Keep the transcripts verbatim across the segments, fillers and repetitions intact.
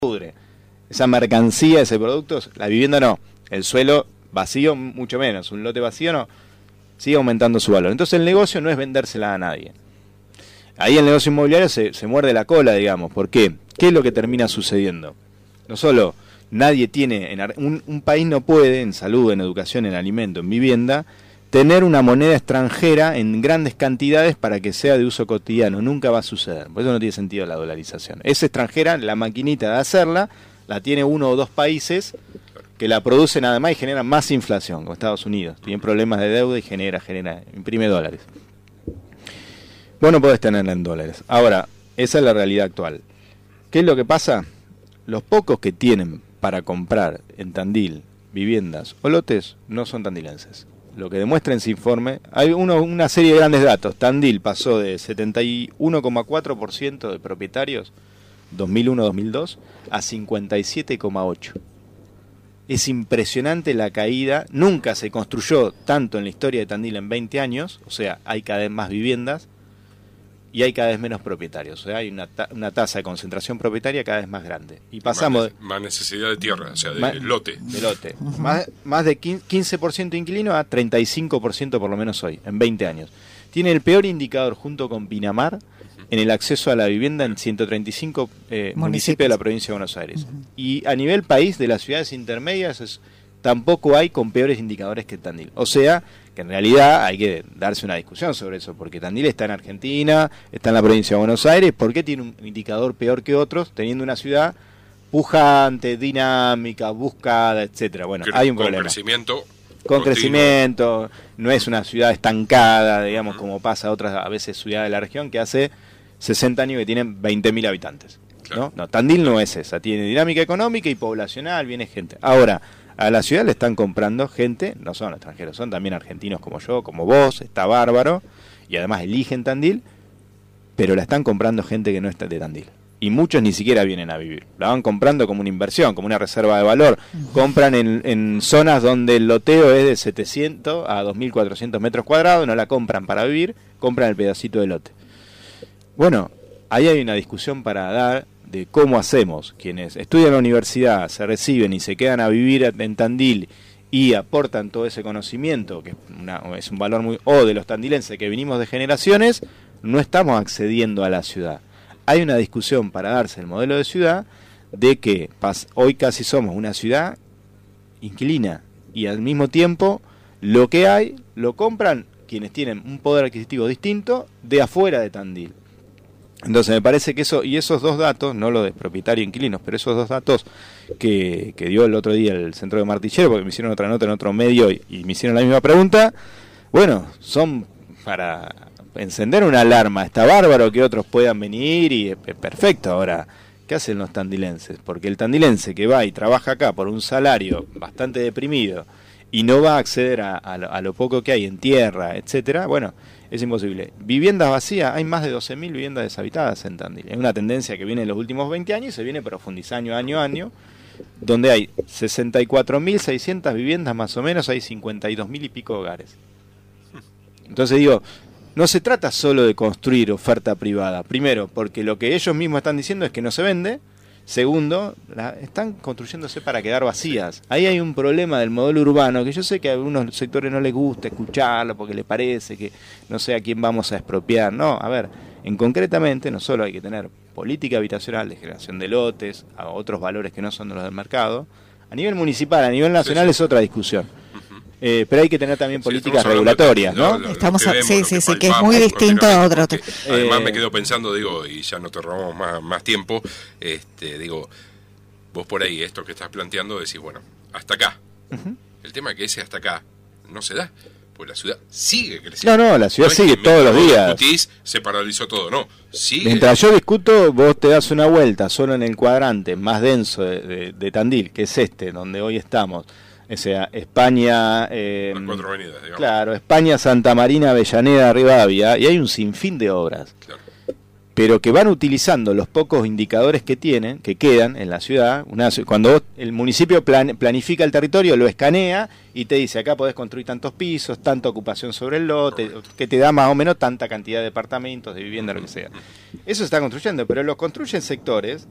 pudre. Esa mercancía, ese producto, la vivienda no. El suelo vacío, mucho menos. Un lote vacío no. Sigue aumentando su valor. Entonces el negocio no es vendérsela a nadie. Ahí el negocio inmobiliario se, se muerde la cola, digamos. ¿Por qué? ¿Qué es lo que termina sucediendo? No solo nadie tiene, en, un, un país no puede, en salud, en educación, en alimento, en vivienda, tener una moneda extranjera en grandes cantidades para que sea de uso cotidiano. Nunca va a suceder. Por eso no tiene sentido la dolarización. Es extranjera, la maquinita de hacerla, la tiene uno o dos países que la producen además y generan más inflación, como Estados Unidos. Tienen problemas de deuda y genera, genera, imprime dólares. Vos no podés tenerla en dólares. Ahora, esa es la realidad actual. ¿Qué es lo que pasa? Los pocos que tienen para comprar en Tandil viviendas o lotes no son tandilenses. Lo que demuestra en ese informe, hay uno, una serie de grandes datos. Tandil pasó de setenta y uno coma cuatro por ciento de propietarios dos mil uno a dos mil dos a cincuenta y siete coma ocho por ciento. Es impresionante la caída. Nunca se construyó tanto en la historia de Tandil en veinte años, o sea, hay cada vez más viviendas y hay cada vez menos propietarios, o sea, hay una, ta- una tasa de concentración propietaria cada vez más grande. Y pasamos Más, ne- más necesidad de tierra, o sea, de más, lote. De lote. Uh-huh. Más, más de quince por ciento inquilino a treinta y cinco por ciento por lo menos hoy, en veinte años. Tiene el peor indicador junto con Pinamar en el acceso a la vivienda en ciento treinta y cinco eh, municipios de la provincia de Buenos Aires. Uh-huh. Y a nivel país, de las ciudades intermedias, es, tampoco hay con peores indicadores que Tandil. O sea, que en realidad hay que darse una discusión sobre eso, porque Tandil está en Argentina, está en la provincia de Buenos Aires, ¿por qué tiene un indicador peor que otros, teniendo una ciudad pujante, dinámica, buscada, etcétera? Bueno, Cre- hay un con problema. Crecimiento Con continuo. crecimiento, no es una ciudad estancada, digamos, uh-huh. como pasa a otras a veces ciudades de la región que hace sesenta años que tienen veinte mil habitantes. Claro. ¿no? no, Tandil no es esa, tiene dinámica económica y poblacional, viene gente. Ahora, a la ciudad le están comprando gente, no son extranjeros, son también argentinos como yo, como vos, está bárbaro, y además eligen Tandil, pero la están comprando gente que no está de Tandil. Y muchos ni siquiera vienen a vivir, la van comprando como una inversión, como una reserva de valor. Compran en, en zonas donde el loteo es de setecientos a dos mil cuatrocientos metros cuadrados, no la compran para vivir, compran el pedacito de lote. Bueno, ahí hay una discusión para dar de cómo hacemos, quienes estudian en la universidad, se reciben y se quedan a vivir en Tandil y aportan todo ese conocimiento, que una, es un valor muy... o de los tandilenses que venimos de generaciones, no estamos accediendo a la ciudad. Hay una discusión para darse el modelo de ciudad de que pas, hoy casi somos una ciudad inquilina y al mismo tiempo lo que hay lo compran quienes tienen un poder adquisitivo distinto de afuera de Tandil. Entonces me parece que eso, y esos dos datos, no lo de propietario e inquilinos, pero esos dos datos que, que dio el otro día el Centro de Martillero, porque me hicieron otra nota en otro medio y, y me hicieron la misma pregunta, bueno, son para encender una alarma. Está bárbaro que otros puedan venir y es perfecto. Ahora, ¿qué hacen los tandilenses? Porque el tandilense que va y trabaja acá por un salario bastante deprimido y no va a acceder a, a, lo, a lo poco que hay en tierra, etcétera, bueno, es imposible. Viviendas vacías, hay más de doce mil viviendas deshabitadas en Tandil. Es una tendencia que viene en los últimos veinte años y se viene profundizando año a año, donde hay sesenta y cuatro mil seiscientas viviendas más o menos, hay cincuenta y dos mil y pico hogares. Entonces digo, no se trata solo de construir oferta privada. Primero, porque lo que ellos mismos están diciendo es que no se vende. Segundo, la, están construyéndose para quedar vacías. Ahí hay un problema del modelo urbano, que yo sé que a algunos sectores no les gusta escucharlo porque les parece que no sé a quién vamos a expropiar. No, a ver, en concretamente no solo hay que tener política habitacional de generación de lotes, a otros valores que no son de los del mercado. A nivel municipal, a nivel nacional sí, sí. es otra discusión. Eh, pero hay que tener también políticas sí, regulatorias, ¿no? Lo, lo, estamos lo que vemos, sí, lo sí, que sí, que es muy distinto a otro. Además eh, me quedo pensando, digo, y ya no te robamos más, más tiempo, este, digo, vos por ahí esto que estás planteando decís, bueno, hasta acá. Uh-huh. El tema es que ese hasta acá no se da, pues la ciudad sigue creciendo. No, no, la ciudad no sigue todos los días. Discutís, se paralizó todo, no, sigue. Mientras yo discuto, vos te das una vuelta solo en el cuadrante más denso de, de, de Tandil, que es este, donde hoy estamos. O sea, España, eh, las cuatro avenidas, digamos. Claro, España, Santa Marina, Avellaneda, Rivadavia, y hay un sinfín de obras, claro. pero que van utilizando los pocos indicadores que tienen, que quedan en la ciudad. Una, cuando vos, el municipio plan, planifica el territorio, lo escanea y te dice, acá podés construir tantos pisos, tanta ocupación sobre el lote, Correcto. que te da más o menos tanta cantidad de departamentos, de vivienda, lo que sea. Eso se está construyendo, pero lo construyen sectores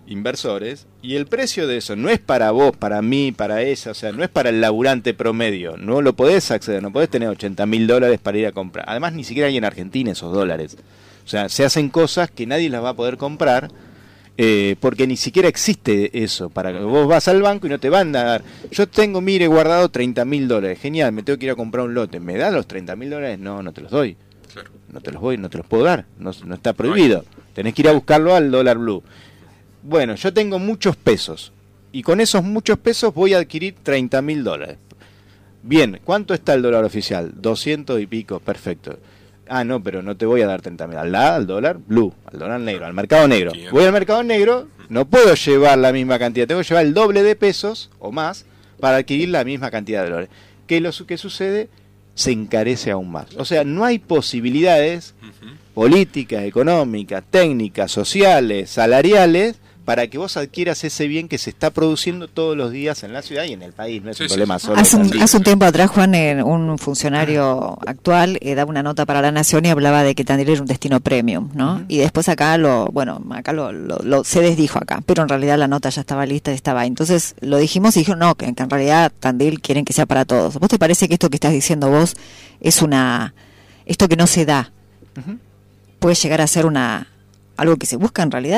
inversores, y el precio de eso no es para vos, para mí, para ella, o sea, no es para el laburante promedio, no lo podés acceder, no podés tener ochenta mil dólares para ir a comprar, además ni siquiera hay en Argentina esos dólares, o sea, se hacen cosas que nadie las va a poder comprar, eh, porque ni siquiera existe eso, para que vos vas al banco y no te van a dar, yo tengo, mire, guardado treinta mil dólares, genial, me tengo que ir a comprar un lote, ¿me da los treinta mil dólares? No, no te los doy, claro. no te los voy, no te los puedo dar, no, no está prohibido, tenés que ir a buscarlo al dólar blue. Bueno, yo tengo muchos pesos y con esos muchos pesos voy a adquirir treinta mil dólares. Bien, ¿cuánto está el dólar oficial? doscientos y pico, perfecto. Ah, no, pero no te voy a dar treinta mil. Al, al dólar blue, al dólar negro, al mercado negro. Voy al mercado negro, no puedo llevar la misma cantidad, tengo que llevar el doble de pesos o más para adquirir la misma cantidad de dólares. ¿Qué es lo que sucede? Se encarece aún más. O sea, no hay posibilidades políticas, económicas, técnicas, sociales, salariales, para que vos adquieras ese bien que se está produciendo todos los días en la ciudad y en el país, no es sí, un sí, problema sí. solo. Hace un, hace un tiempo atrás, Juan, eh, un funcionario actual eh, daba una nota para La Nación y hablaba de que Tandil era un destino premium, ¿no? Uh-huh. Y después acá lo, bueno, acá lo, lo, lo se desdijo acá, pero en realidad la nota ya estaba lista y estaba ahí. Entonces lo dijimos y dijeron, no, que, que en realidad Tandil quieren que sea para todos. ¿Vos te parece que esto que estás diciendo vos es una, esto que no se da, uh-huh. puede llegar a ser una, algo que se busca en realidad?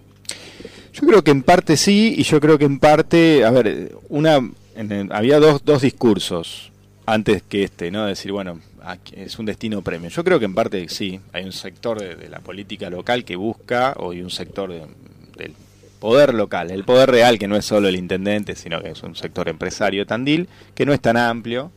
Yo creo que en parte sí, y yo creo que en parte, a ver, una en el, había dos, dos discursos antes que este, ¿no? Decir, bueno, es un destino premium. Yo creo que en parte sí, hay un sector de, de la política local que busca, o hay un sector de, del poder local, el poder real, que no es solo el intendente, sino que es un sector empresario de Tandil, que no es tan amplio,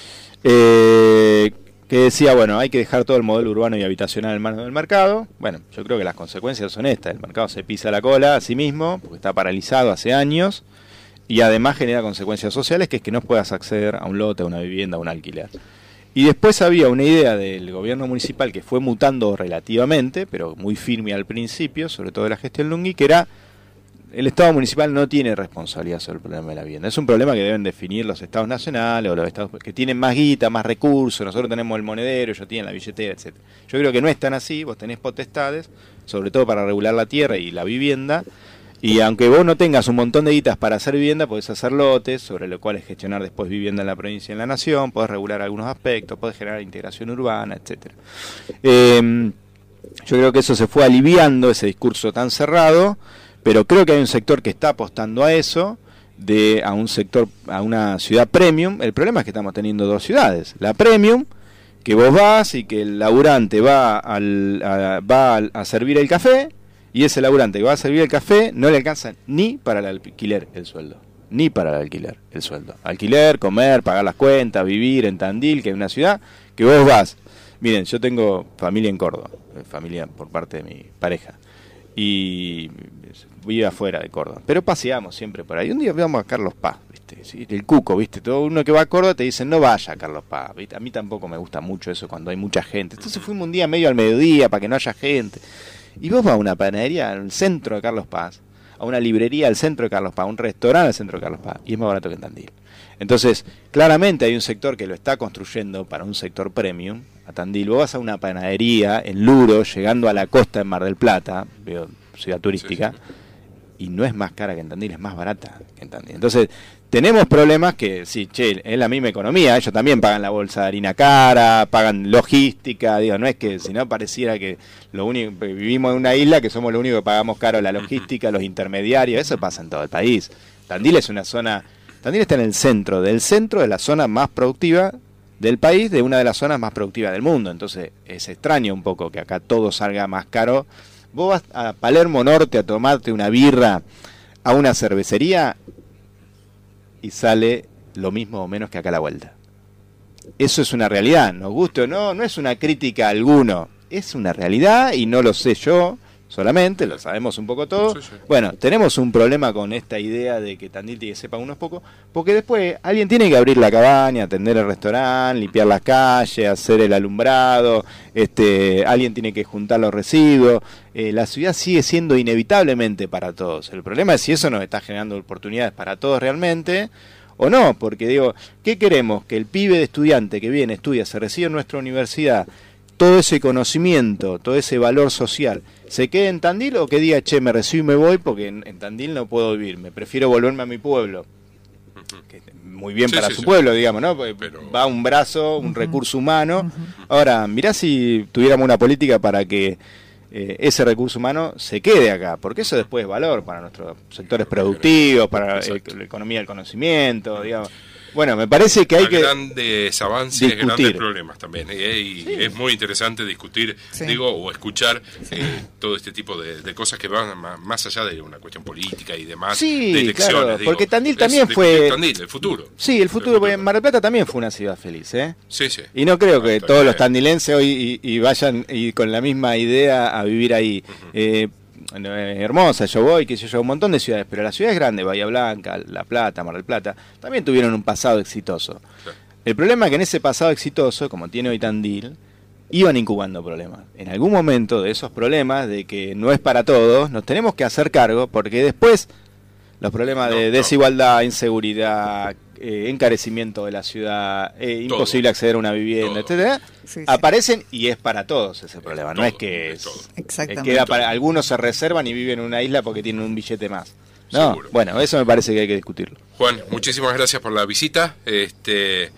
eh... que decía, bueno, hay que dejar todo el modelo urbano y habitacional en manos del mercado. Bueno, yo creo que las consecuencias son estas. El mercado se pisa la cola a sí mismo, porque está paralizado hace años, y además genera consecuencias sociales, que es que no puedas acceder a un lote, a una vivienda, a un alquiler. Y después había una idea del gobierno municipal que fue mutando relativamente, pero muy firme al principio, sobre todo de la gestión Lungui, que era: el Estado municipal no tiene responsabilidad sobre el problema de la vivienda. Es un problema que deben definir los estados nacionales o los estados que tienen más guita, más recursos. Nosotros tenemos el monedero, ellos tienen la billetera, etcétera. Yo creo que no es tan así. Vos tenés potestades, sobre todo para regular la tierra y la vivienda. Y aunque vos no tengas un montón de guitas para hacer vivienda, podés hacer lotes, sobre lo cual es gestionar después vivienda en la provincia y en la nación, podés regular algunos aspectos, podés generar integración urbana, etcétera. Eh, yo creo que eso se fue aliviando, ese discurso tan cerrado. Pero creo que hay un sector que está apostando a eso, de a un sector, a una ciudad premium. El problema es que estamos teniendo dos ciudades. La premium, que vos vas y que el laburante va, al, a, va a servir el café, y ese laburante que va a servir el café no le alcanza ni para el alquiler el sueldo. Ni para el alquiler el sueldo. Alquiler, comer, pagar las cuentas, vivir en Tandil, que es una ciudad que vos vas. Miren, yo tengo familia en Córdoba, familia por parte de mi pareja. Y vive afuera de Córdoba, pero paseamos siempre por ahí. Un día vamos a Carlos Paz, ¿viste? ¿Sí? El Cuco, ¿viste? Todo uno que va a Córdoba te dicen, no vaya a Carlos Paz, ¿viste? A mí tampoco me gusta mucho eso cuando hay mucha gente. Entonces fuimos un día medio al mediodía para que no haya gente. Y vos vas a una panadería al centro de Carlos Paz, a una librería al centro de Carlos Paz, a un restaurante al centro de Carlos Paz, y es más barato que en Tandil. Entonces, claramente hay un sector que lo está construyendo para un sector premium, a Tandil. Vos vas a una panadería en Luro, llegando a la costa en Mar del Plata, veo, ciudad turística, sí, sí. Y no es más cara que en Tandil, es más barata que en Tandil. Entonces, tenemos problemas que, sí, che, es la misma economía, ellos también pagan la bolsa de harina cara, pagan logística, digo, no es que, si no pareciera que lo único, vivimos en una isla que somos lo único que pagamos caro la logística, los intermediarios, eso pasa en todo el país. Tandil es una zona, Tandil está en el centro, del centro de la zona más productiva del país, de una de las zonas más productivas del mundo, entonces es extraño un poco que acá todo salga más caro. Vos vas a Palermo Norte a tomarte una birra a una cervecería y sale lo mismo o menos que acá a la vuelta. Eso es una realidad, nos guste o no, no es una crítica a alguno, es una realidad y no lo sé yo solamente, lo sabemos un poco todos. Sí, sí. Bueno, tenemos un problema con esta idea de que Tandil tiene que sepa unos pocos, porque después alguien tiene que abrir la cabaña, atender el restaurante, limpiar las calles, hacer el alumbrado, este, alguien tiene que juntar los residuos. Eh, la ciudad sigue siendo inevitablemente para todos. El problema es si eso nos está generando oportunidades para todos realmente o no, porque digo, ¿qué queremos? Que el pibe de estudiante que viene, estudia, se recibe en nuestra universidad, todo ese conocimiento, todo ese valor social, se quede en Tandil o que diga, che, me recibo y me voy porque en, en Tandil no puedo vivir, me prefiero volverme a mi pueblo. Que muy bien, sí, para sí, su sí. pueblo, digamos, ¿no? Pero... va un brazo, un uh-huh. recurso humano. Uh-huh. Ahora, mirá si tuviéramos una política para que eh, ese recurso humano se quede acá, porque eso después es valor para nuestros sectores productivos, para eh, la economía del conocimiento, digamos. Bueno, me parece que hay que grandes avances, discutir. Grandes problemas también, ¿eh? Y sí. es muy interesante discutir, sí. digo, o escuchar sí. eh, todo este tipo de, de cosas que van más allá de una cuestión política y demás, sí, de elecciones. Claro, digo, porque Tandil también fue Tandil, el futuro. Sí, el futuro, el futuro. Mar del Plata también fue una ciudad feliz, ¿eh? Sí, sí. Y no creo que todos los tandilenses hoy y, y vayan y con la misma idea a vivir ahí. Uh-huh. Eh, hermosa, yo voy, que yo, yo, un montón de ciudades, pero las ciudades grandes, Bahía Blanca, La Plata, Mar del Plata, también tuvieron un pasado exitoso. Sí. El problema es que en ese pasado exitoso, como tiene hoy Tandil, iban incubando problemas. En algún momento de esos problemas, de que no es para todos, nos tenemos que hacer cargo, porque después los problemas no, de desigualdad, no. inseguridad, eh, encarecimiento de la ciudad, eh, imposible acceder a una vivienda, todo. etcétera, sí, sí. aparecen y es para todos ese problema. Todo, no es que es, es queda para algunos se reservan y viven en una isla porque tienen un billete más. No, seguro. Bueno, eso me parece que hay que discutirlo. Juan, muchísimas gracias por la visita. Este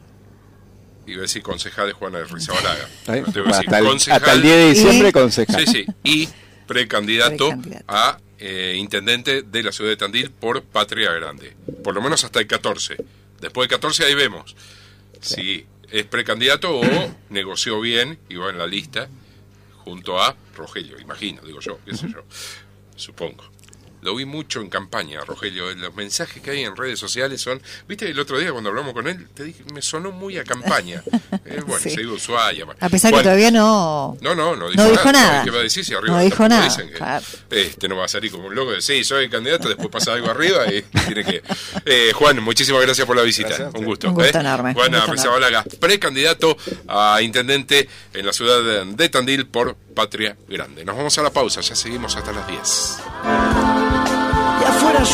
iba a decir concejal de Juan de Rizabalaga. No, hasta, el, hasta el diez de diciembre, y, concejal. Sí, sí, y precandidato, precandidato. a eh, intendente de la ciudad de Tandil por Patria Grande. Por lo menos hasta el catorce. Después del catorce ahí vemos sí. si es precandidato o negoció bien y va en la lista junto a Rogelio, imagino, digo yo, qué sé yo, supongo. Lo vi mucho en campaña, Rogelio. Los mensajes que hay en redes sociales son... ¿Viste el otro día cuando hablamos con él? Te dije, me sonó muy a campaña. Eh, bueno, sí. se digo Ushuaia. A pesar bueno, que todavía no... No, no, no dijo no dijo nada. nada. ¿Qué va a decir si arriba no dijo nada. Dicen que claro. este no va a salir como un loco de sí, soy candidato, después pasa algo arriba y tiene que... Eh, Juan, muchísimas gracias por la visita. Gracias, un gusto. Un gusto ¿eh? enorme. Juan Rizabalaga, precandidato a intendente en la ciudad de, de Tandil por Patria Grande. Nos vamos a la pausa, ya seguimos hasta las diez. Y afuera